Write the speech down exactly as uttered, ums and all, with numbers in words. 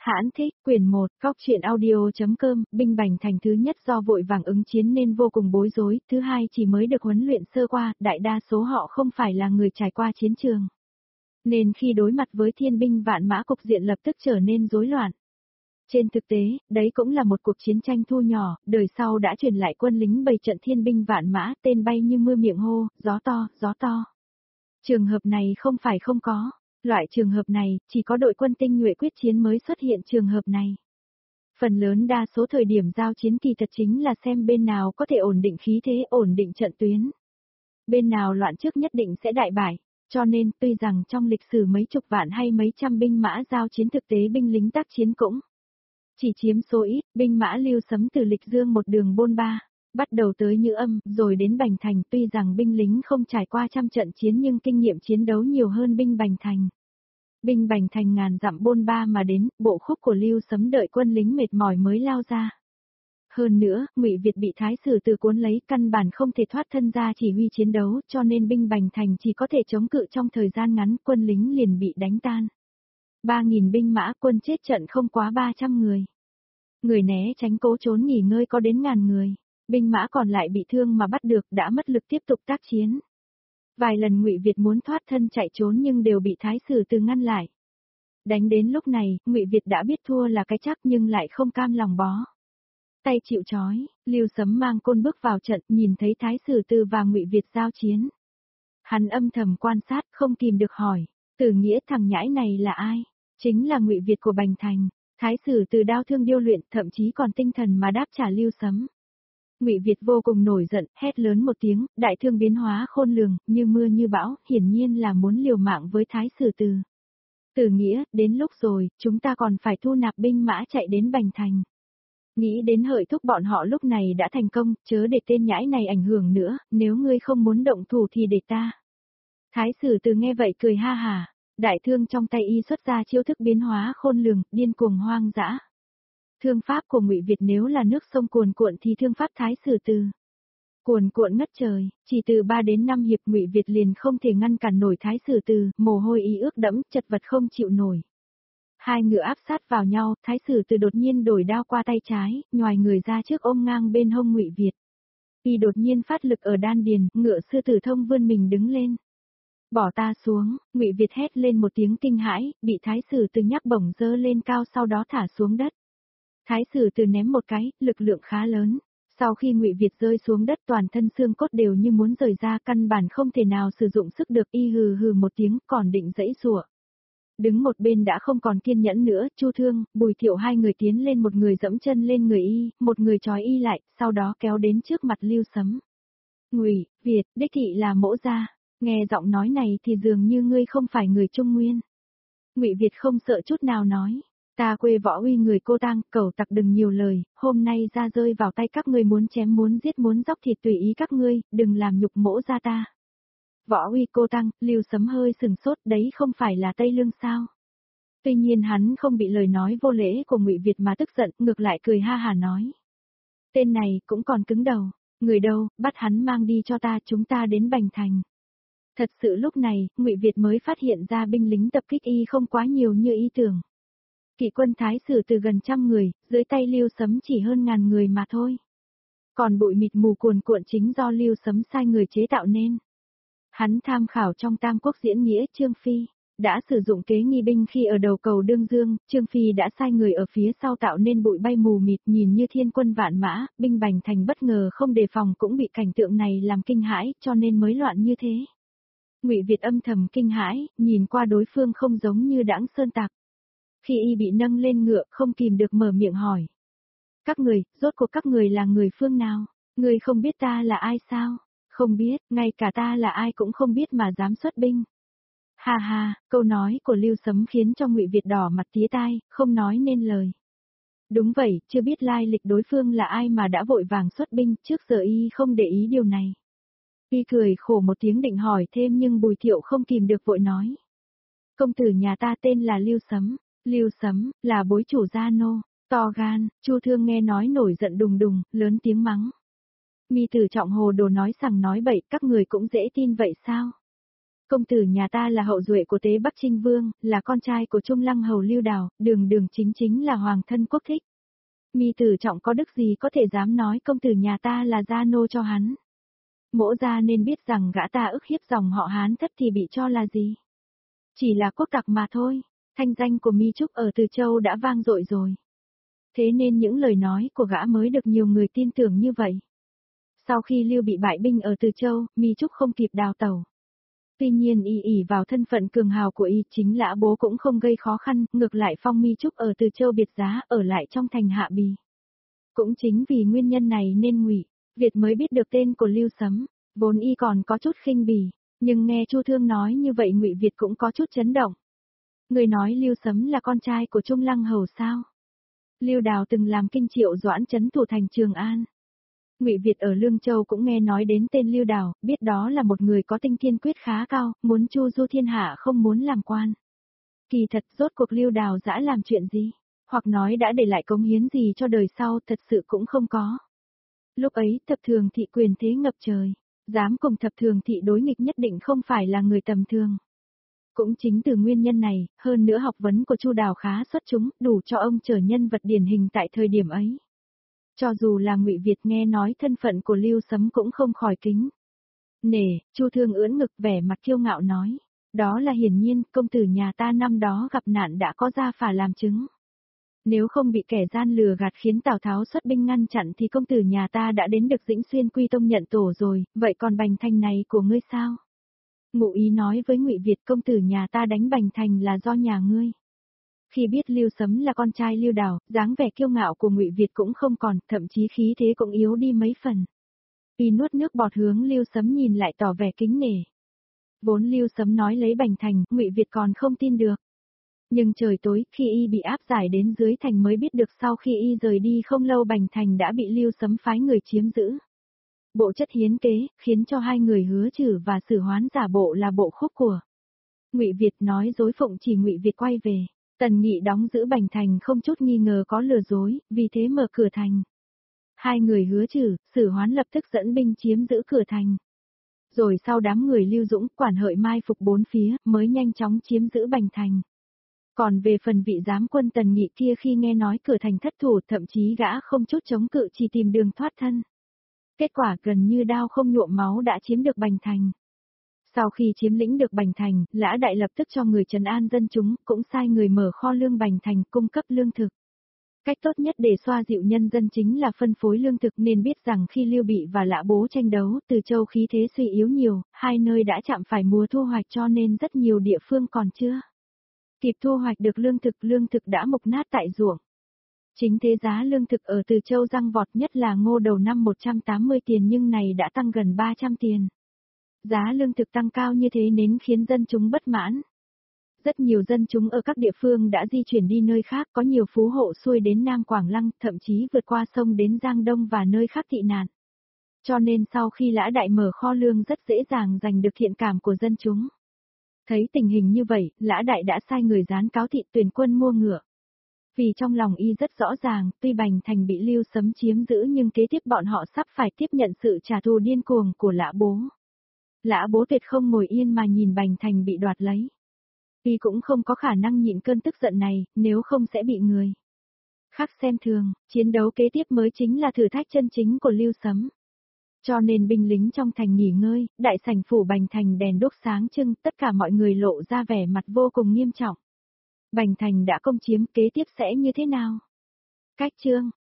Hãn thích, quyển một, góc truyện audio.com, binh bành thành thứ nhất do vội vàng ứng chiến nên vô cùng bối rối, thứ hai chỉ mới được huấn luyện sơ qua, đại đa số họ không phải là người trải qua chiến trường. Nên khi đối mặt với thiên binh vạn mã cục diện lập tức trở nên rối loạn. Trên thực tế, đấy cũng là một cuộc chiến tranh thu nhỏ, đời sau đã truyền lại quân lính bày trận thiên binh vạn mã, tên bay như mưa miệng hô, gió to, gió to. Trường hợp này không phải không có. Loại trường hợp này, chỉ có đội quân tinh nhuệ quyết chiến mới xuất hiện trường hợp này. Phần lớn đa số thời điểm giao chiến kỳ thật chính là xem bên nào có thể ổn định khí thế, ổn định trận tuyến. Bên nào loạn trước nhất định sẽ đại bại, cho nên tuy rằng trong lịch sử mấy chục vạn hay mấy trăm binh mã giao chiến thực tế binh lính tác chiến cũng chỉ chiếm số ít, binh mã Lưu Sấm từ Lịch Dương một đường bôn ba, bắt đầu tới Như Âm, rồi đến Bành Thành, tuy rằng binh lính không trải qua trăm trận chiến nhưng kinh nghiệm chiến đấu nhiều hơn binh Bành Thành. Binh Bành Thành ngàn dặm bôn ba mà đến, bộ khúc của Lưu Sấm đợi quân lính mệt mỏi mới lao ra. Hơn nữa, Ngụy Việt bị Thái Sử Từ cuốn lấy, căn bản không thể thoát thân ra chỉ huy chiến đấu, cho nên binh Bành Thành chỉ có thể chống cự trong thời gian ngắn, quân lính liền bị đánh tan. Ba nghìn binh mã, quân chết trận không quá ba trăm người. Người né tránh cố trốn nghỉ ngơi có đến ngàn người. Binh mã còn lại bị thương mà bắt được, đã mất lực tiếp tục tác chiến. Vài lần Ngụy Việt muốn thoát thân chạy trốn nhưng đều bị Thái Sử Từ ngăn lại. Đánh đến lúc này, Ngụy Việt đã biết thua là cái chắc nhưng lại không cam lòng bó tay chịu trói. Lưu Sấm mang côn bước vào trận, nhìn thấy Thái Sử Từ và Ngụy Việt giao chiến. Hắn âm thầm quan sát, không kìm được hỏi, Từ Nghĩa thằng nhãi này là ai? Chính là Ngụy Việt của Bành Thành. Thái Sử Từ đao thương điêu luyện, thậm chí còn tinh thần mà đáp trả Lưu Sấm. Ngụy Việt vô cùng nổi giận, hét lớn một tiếng, đại thương biến hóa khôn lường, như mưa như bão, hiển nhiên là muốn liều mạng với Thái Sử Từ. Từ Nghĩa, đến lúc rồi, chúng ta còn phải thu nạp binh mã chạy đến Bành Thành. Nghĩ đến Hợi Thúc bọn họ lúc này đã thành công, chớ để tên nhãi này ảnh hưởng nữa, nếu ngươi không muốn động thủ thì để ta. Thái Sử Từ nghe vậy cười ha hả, đại thương trong tay y xuất ra chiêu thức biến hóa khôn lường, điên cuồng hoang dã. Thương pháp của Ngụy Việt nếu là nước sông cuồn cuộn thì thương pháp Thái Sử Từ cuồn cuộn ngất trời, chỉ từ ba đến năm hiệp Ngụy Việt liền không thể ngăn cản nổi Thái Sử Từ, mồ hôi y ướt đẫm, chật vật không chịu nổi. Hai ngựa áp sát vào nhau, Thái Sử Từ đột nhiên đổi đao qua tay trái, nhoài người ra trước ôm ngang bên hông Ngụy Việt. Y đột nhiên phát lực ở đan điền, ngựa sư tử thông vươn mình đứng lên. Bỏ ta xuống, Ngụy Việt hét lên một tiếng kinh hãi, bị Thái Sử Từ nhắc bổng dơ lên cao sau đó thả xuống đất. Thái Sử Từ ném một cái, lực lượng khá lớn. Sau khi Ngụy Việt rơi xuống đất toàn thân xương cốt đều như muốn rời ra, căn bản không thể nào sử dụng sức được, y hừ hừ một tiếng còn định giãy giụa. Đứng một bên đã không còn kiên nhẫn nữa, Chu Thương, Bùi Thiệu hai người tiến lên, một người dẫm chân lên người y, một người trói y lại, sau đó kéo đến trước mặt Lưu Sấm. Ngụy Việt, đích thị là Mỗ gia, nghe giọng nói này thì dường như ngươi không phải người Trung Nguyên. Ngụy Việt không sợ chút nào nói. Ta quê Võ Uy người Cô Tang, cẩu tặc đừng nhiều lời, hôm nay ra rơi vào tay các ngươi muốn chém muốn giết muốn dóc thịt tùy ý các ngươi, đừng làm nhục Mỗ gia ta. Võ Uy Cô Tang, Lưu Sấm hơi sừng sốt, đấy không phải là Tây Lương sao? Tuy nhiên hắn không bị lời nói vô lễ của Ngụy Việt mà tức giận, ngược lại cười ha hả nói. Tên này cũng còn cứng đầu, người đâu, bắt hắn mang đi cho ta, chúng ta đến Bành Thành. Thật sự lúc này, Ngụy Việt mới phát hiện ra binh lính tập kích y không quá nhiều như y tưởng. Kỵ quân Thái Sử Từ gần trăm người, dưới tay Lưu Sấm chỉ hơn ngàn người mà thôi. Còn bụi mịt mù cuồn cuộn chính do Lưu Sấm sai người chế tạo nên. Hắn tham khảo trong Tam Quốc diễn nghĩa Trương Phi, đã sử dụng kế nghi binh khi ở đầu cầu Đương Dương, Trương Phi đã sai người ở phía sau tạo nên bụi bay mù mịt nhìn như thiên quân vạn mã, binh Bành Thành bất ngờ không đề phòng cũng bị cảnh tượng này làm kinh hãi, cho nên mới loạn như thế. Ngụy Việt âm thầm kinh hãi, nhìn qua đối phương không giống như đãng sơn tặc. Khi y bị nâng lên ngựa, không kìm được mở miệng hỏi. Các người, rốt cuộc các người là người phương nào? Người không biết ta là ai sao? Không biết, ngay cả ta là ai cũng không biết mà dám xuất binh. Ha ha, câu nói của Lưu Sấm khiến cho Ngụy Việt đỏ mặt tía tai, không nói nên lời. Đúng vậy, chưa biết lai lịch đối phương là ai mà đã vội vàng xuất binh, trước giờ y không để ý điều này. Y cười khổ một tiếng định hỏi thêm nhưng Bùi Thiệu không kìm được vội nói. Công tử nhà ta tên là Lưu Sấm. Lưu Sấm, là bối chủ gia nô, to gan. Chu Thương nghe nói nổi giận đùng đùng, lớn tiếng mắng. Mi Tử Trọng hồ đồ nói sằng nói bậy, các người cũng dễ tin vậy sao? Công tử nhà ta là hậu duệ của Tế Bắc Trinh Vương, là con trai của Trung Lăng Hầu Lưu Đào, đường đường chính chính là hoàng thân quốc thích. Mi tử trọng có đức gì có thể dám nói công tử nhà ta là gia nô cho hắn. Mỗ gia nên biết rằng gã ta ức hiếp dòng họ Hán thất thì bị cho là gì. Chỉ là quốc tặc mà thôi, thanh danh của Mi Trúc ở Từ Châu đã vang dội rồi. Thế nên những lời nói của gã mới được nhiều người tin tưởng như vậy. Sau khi Lưu bị bại binh ở Từ Châu, Mi Trúc không kịp đào tẩu. Tuy nhiên y ỉ vào thân phận cường hào của y, chính Lã Bố cũng không gây khó khăn, ngược lại phong Mi Trúc ở Từ Châu biệt giá ở lại trong thành Hạ Bì. Cũng chính vì nguyên nhân này nên Ngụy Việt mới biết được tên của Lưu Sấm, vốn y còn có chút khinh bỉ, nhưng nghe Chu Thương nói như vậy Ngụy Việt cũng có chút chấn động. Người nói Lưu Sấm là con trai của Trung Lăng Hầu sao? Lưu Đào từng làm kinh triệu doãn trấn thủ thành Trường An. Ngụy Việt ở Lương Châu cũng nghe nói đến tên Lưu Đào, biết đó là một người có tinh thiên quyết khá cao, muốn chu du thiên hạ không muốn làm quan. Kỳ thật rốt cuộc Lưu Đào dã làm chuyện gì, hoặc nói đã để lại cống hiến gì cho đời sau thật sự cũng không có. Lúc ấy thập thường thị quyền thế ngập trời, dám cùng thập thường thị đối nghịch nhất định không phải là người tầm thường. Cũng chính từ nguyên nhân này, hơn nữa học vấn của Chu Đào khá xuất chúng, đủ cho ông trở nhân vật điển hình tại thời điểm ấy. Cho dù là Ngụy Việt nghe nói thân phận của Lưu Sấm cũng không khỏi kính nể. Chu Thương ưỡn ngực vẻ mặt kiêu ngạo nói, đó là hiển nhiên, công tử nhà ta năm đó gặp nạn đã có gia phả làm chứng. Nếu không bị kẻ gian lừa gạt khiến Tào Tháo xuất binh ngăn chặn thì công tử nhà ta đã đến được Dĩnh Xuyên Quy Tông nhận tổ rồi, vậy còn Bành Thành này của ngươi sao? Ngụ ý nói với Ngụy Việt công tử nhà ta đánh Bành Thành là do nhà ngươi. Khi biết Lưu Sấm là con trai Lưu Đào, dáng vẻ kiêu ngạo của Ngụy Việt cũng không còn, thậm chí khí thế cũng yếu đi mấy phần. Y nuốt nước bọt hướng Lưu Sấm nhìn lại tỏ vẻ kính nể. Vốn Lưu Sấm nói lấy Bành Thành, Ngụy Việt còn không tin được. Nhưng trời tối, khi y bị áp giải đến dưới thành mới biết được sau khi y rời đi không lâu Bành Thành đã bị Lưu Sấm phái người chiếm giữ. Bộ chất hiến kế, khiến cho hai người Hứa Trử và Sử Hoán giả bộ là bộ khúc của Ngụy Việt nói dối phụng chỉ Ngụy Việt quay về. Tần Nghị đóng giữ Bành Thành không chút nghi ngờ có lừa dối, vì thế mở cửa thành. Hai người Hứa Trử, Sử Hoán lập tức dẫn binh chiếm giữ cửa thành. Rồi sau đám người Lưu Dũng, Quản Hợi mai phục bốn phía, mới nhanh chóng chiếm giữ Bành Thành. Còn về phần vị giám quân Tần Nghị kia khi nghe nói cửa thành thất thủ, thậm chí gã không chút chống cự chỉ tìm đường thoát thân. Kết quả gần như đao không nhuộm máu đã chiếm được Bành Thành. Sau khi chiếm lĩnh được Bành Thành, Lã Đại lập tức cho người trấn an dân chúng, cũng sai người mở kho lương Bành Thành cung cấp lương thực. Cách tốt nhất để xoa dịu nhân dân chính là phân phối lương thực, nên biết rằng khi Lưu Bị và Lã Bố tranh đấu, Từ Châu khí thế suy yếu nhiều, hai nơi đã chạm phải mùa thu hoạch cho nên rất nhiều địa phương còn chưa kịp thu hoạch được lương thực, lương thực đã mục nát tại ruộng. Chính thế giá lương thực ở Từ Châu tăng vọt, nhất là ngô đầu năm một trăm tám mươi tiền nhưng này đã tăng gần ba trăm tiền. Giá lương thực tăng cao như thế nên khiến dân chúng bất mãn. Rất nhiều dân chúng ở các địa phương đã di chuyển đi nơi khác, có nhiều phú hộ xuôi đến Nam Quảng Lăng, thậm chí vượt qua sông đến Giang Đông và nơi khác tị nạn. Cho nên sau khi Lã Đại mở kho lương rất dễ dàng giành được thiện cảm của dân chúng. Thấy tình hình như vậy, Lã Đại đã sai người gián cáo thị tuyển quân mua ngựa. Vì trong lòng y rất rõ ràng, tuy Bành Thành bị Lưu Sấm chiếm giữ nhưng kế tiếp bọn họ sắp phải tiếp nhận sự trả thù điên cuồng của Lã Bố. Lã Bố tuyệt không ngồi yên mà nhìn Bành Thành bị đoạt lấy. Y cũng không có khả năng nhịn cơn tức giận này, nếu không sẽ bị người khác xem thường, chiến đấu kế tiếp mới chính là thử thách chân chính của Lưu Sấm. Cho nên binh lính trong thành nghỉ ngơi, đại sảnh phủ Bành Thành đèn đuốc sáng trưng, tất cả mọi người lộ ra vẻ mặt vô cùng nghiêm trọng. Bành Thành đã công chiếm, kế tiếp sẽ như thế nào? Cách chương